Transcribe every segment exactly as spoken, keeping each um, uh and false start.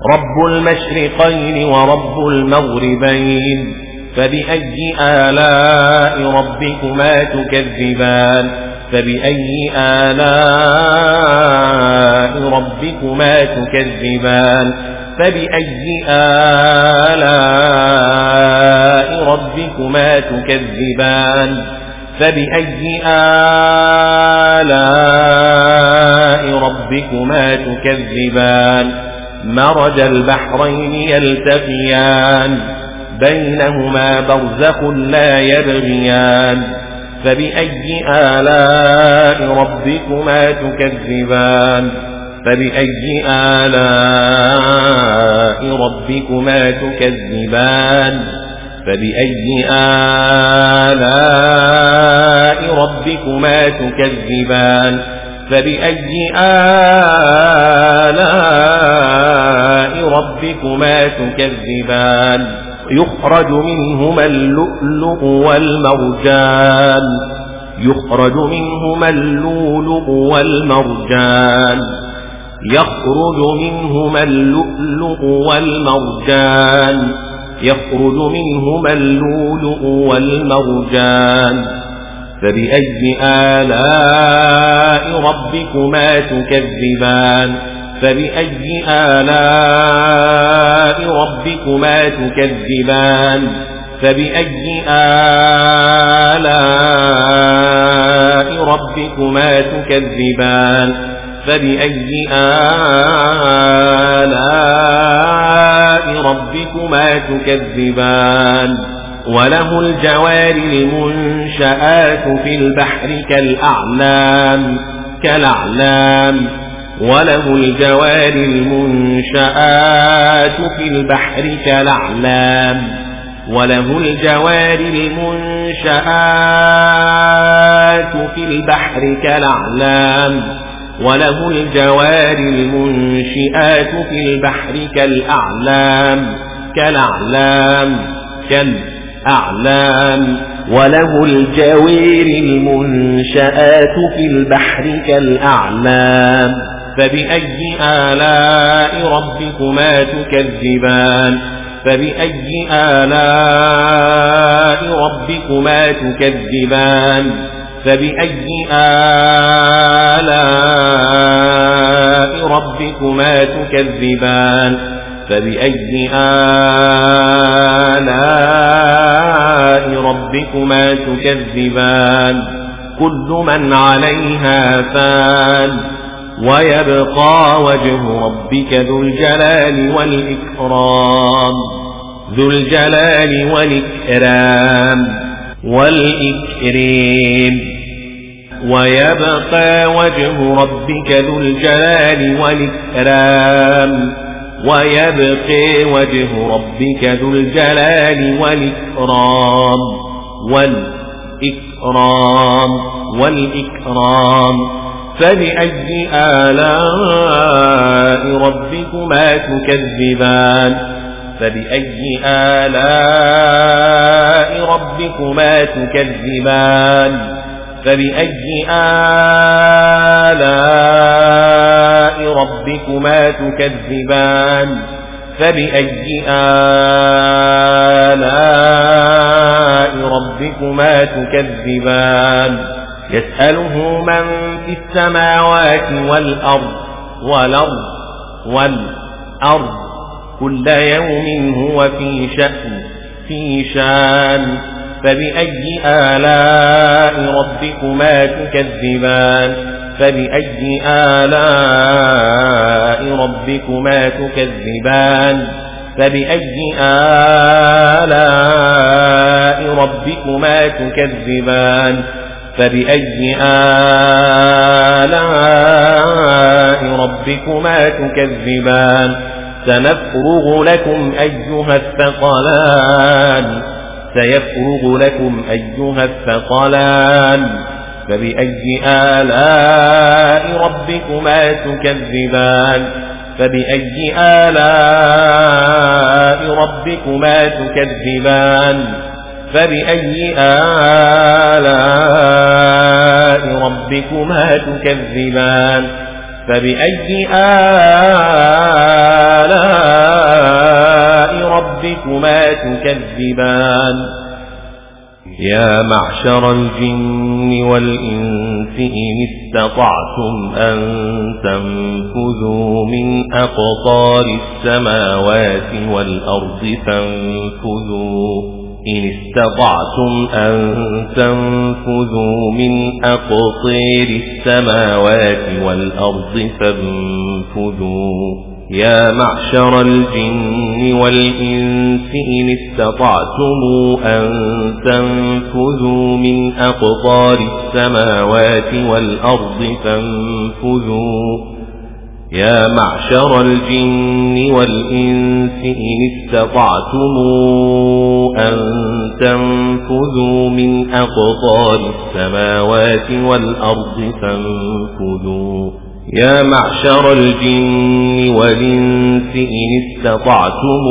رب المشرقين ورب المغربين فبأي آلاء ربكما تكذبان فبأي آلاء ربكما تكذبان فبأي آلاء ربكما تكذبان فبأي آلاء ربكما تكذبان مرج البحرين يلتقيان بينهما برزخ لا يبغيان فبأي آلاء ربكما تكذبان فبأي آلاء ربكما تكذبان فبأي آلاء ربكما تكذبان فبأي آلاء ربكما تكذبان يخرج منهما اللؤلؤ والمرجان يخرج منهما اللؤلؤ والمرجان يخرج منهما اللؤلؤ والمرجان يخرج منهما اللؤلؤ والمرجان فبأي آلاء ربكما تكذبان فبأي آلاء ربكما تكذبان فبأي آلاء ربكما تكذبان فبأي آلاء ربكما تكذبان وله الجوار المنشآت في البحر كالأعلام كالأعلام وله الجوار المنشآت في البحر كالأعلام وله الجوار المنشآت في البحر كالأعلام وله الجوار المنشآت في البحر كالأعلام كالأعلام كالأعلام وله الجوار المنشآت في البحر كالأعلام فبأي آلاء ربكما تكذبان فبأي آلاء ربكما تكذبان فبأي آلاء ربكما تكذبان فبأي آلاء ربكما تكذبان كل من عليها فان ويبقى وجه ربك ذو الجلال والإكرام ذو الجلال والإكرام والإكرام ويبقى وجه ربك ذو الجلال والإكرام ويبقى وجه ربك ذو الجلال والإكرام والإكرام والإكرام فبأي آلاء ربكما تكذبان فبأي آلاء ربكما تكذبان فبأي آلاء ربكما تكذبان فبأي آلاء ربكما تكذبان يسأله من في السماوات والأرض والأرض والأرض كل يوم هو في شأن في شان فبأي آلاء ربكما تكذبان فبأي آلاء ربكما تكذبان فبأي آلاء ربكما تكذبان فبأي آلاء ربكما تكذبان سنفرغ لكم أيها الثقلان سيفرغ لكم أيها الثقلان فبأي آلاء ربكما تكذبان فبأي آلاء ربكما تكذبان فبأي آلاء ربكما تكذبان فبأي آلاء ربكما تكذبان يا معشر الجن والإنس إن استطعتم أن تنفذوا من أقطار السماوات والأرض فانفذوا إن استطعتم أن تنفذوا من أقطار السماوات والأرض فانفذوا يا معشر الجن والإنس إن استطعتم أن تنفذوا من أقطار السماوات والأرض فانفذوا يا معشر الجن والإنس إن استطعتم أن تنفذوا من أقطار السماوات والأرض فانفذوا يا معشر الجن والإنس إن استطعتم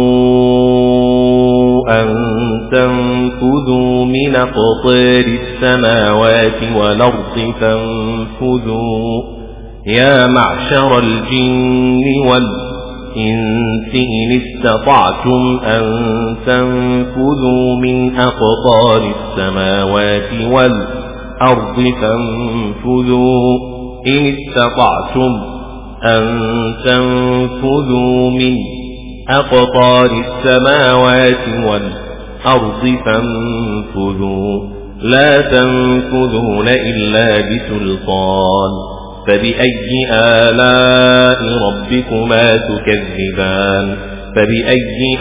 أن تنفذوا من أقطار السماوات والأرض فانفذوا يا معشر الجن والإنس إن استطعتم أن تنفذوا من أقطار السماوات والأرض فانفذوا إن استطعتم أن تنفذوا من أقطار السماوات والأرض فانفذوا لا تنفذون إلا بسلطان فبأي آلاء ربكما تكذبان فبأي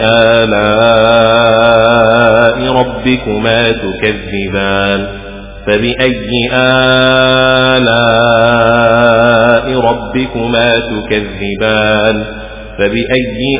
آلاء ربكما تكذبان فبأي آلاء ربكما تكذبان فبأي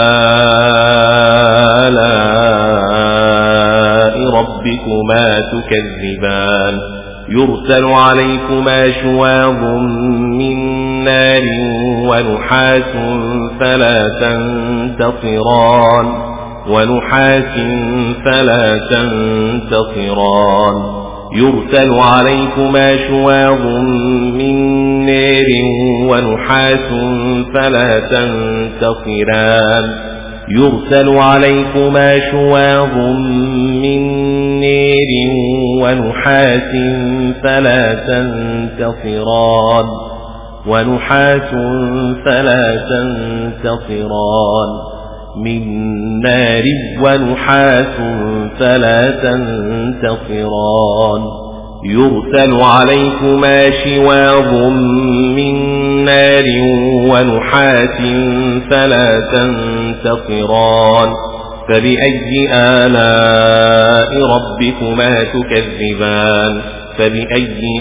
آلاء ربكما تكذبان يرسل عليكما شواظ من نار ونحاس فلا تنتصران ونحاس فلا تنتصران يرسل عليكما شواظ من نار ونحاس فلا تنتصران يرسل عليكما شواظ من نار ونحاس فلا تنتصران ونحاس فلا تنتصران من نار ونحاس فلا تنتصران يرسل عليكما شواظ من نار ونحاس فلا تنتصران فبأي آلاء ربكما تكذبان فبأي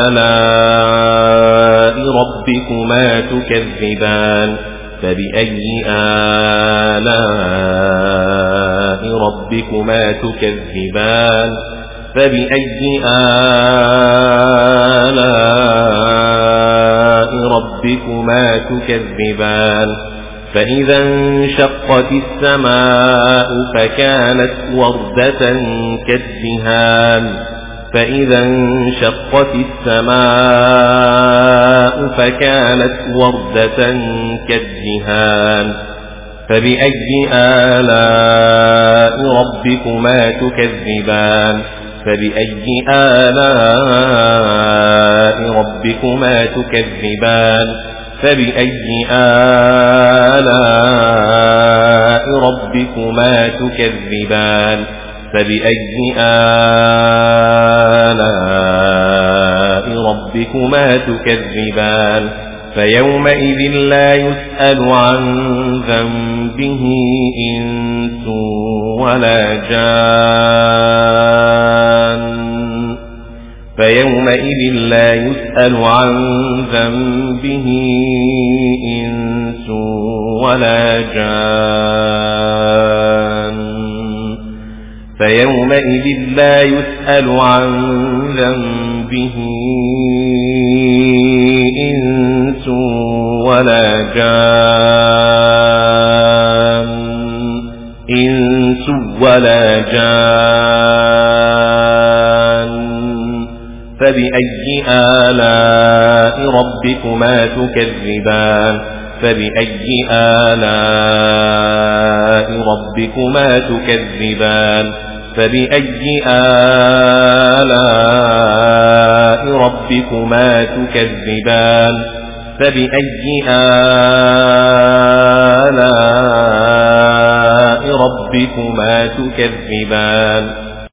آلاء ربكما تكذبان فبأي آلاء ربكما تكذبان فبأي آلاء ربكما تكذبان فإذا انشقت السماء فكانت وردة كالدهان فإذا انشقت السماء فكانت وردة كالدهان فبأي آلاء ربكما تكذبان فبأي آلاء ربكما تكذبان فبأي آلاء ربكما تكذبان فبأي آلاء ربكما تكذبان فيومئذ لا يسأل عن ذنبه إنس ولا جان فيومئذ لا يسأل عن ذنبه إنس ولا جان فيومئذ لا يسأل عن ذنبه إنس ولا جان إنس ولا جان فبأي آلاء ربكما تكذبان فبأي آلاء ربكما ربكما تكذبان فبأي آلاء ربكما تكذبان فبأي آلاء ربكما تكذبان